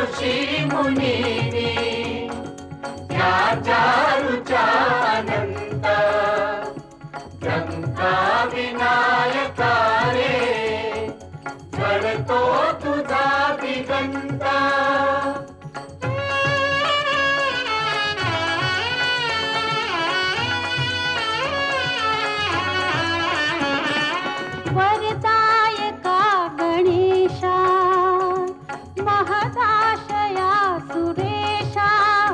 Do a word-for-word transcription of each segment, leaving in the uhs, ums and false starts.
ऋषी मुनीनी त्या चारूचा अनंत लंका विनायका रे घडतो तुझा दिगंत. वरदायका गणेशा महदाशया सुरेशा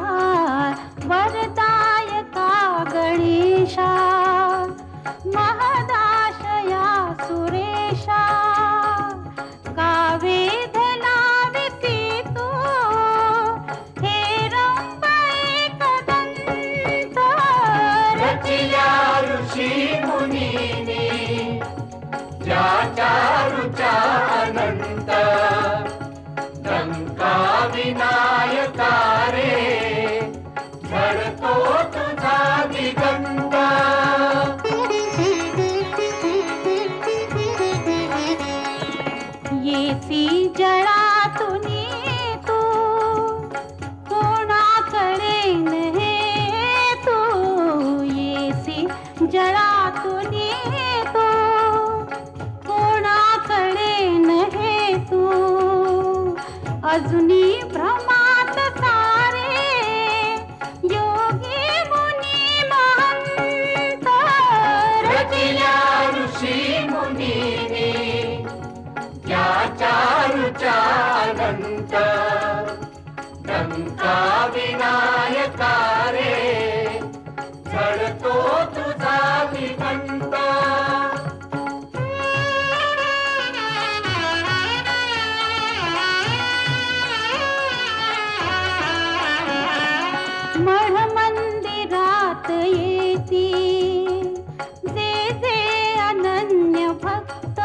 वरदायका गणेशा महदाशया सुरेशा कावेध लाविती तू हे रंब एकदंत. रचिया ऋषी मुनीनी त्या चारूचा अनंत लंका विनायका रे घडतो तुझा दिगंत. येसी जळातुनी तू कोणाकडे नहे तू येसी जळातुनी तू कोणाकडे नहे तू अजुनी भ्रमात सारे योगी मुनी महंत. रचिया ऋषी मुनीनी त्या चारूचा अनंत लंका विनायका रे घडतो तुझा दिगंत. मढ मंदिरात येती जे जे अनन्य भक्त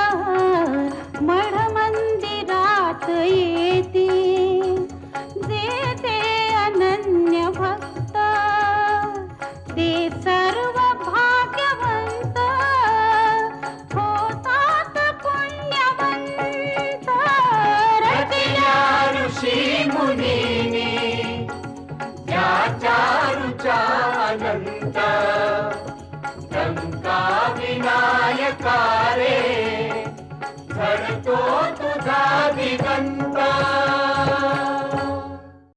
मढ मंदिरात येती जे जे अनन्य भक्त ते सर्व भाग्यवंत होतात पुण्यवंत. रचिया ऋषी मुनीनी त्या चारूचा अनंत लंका विनायका रे घडतो तुझा दिगंत.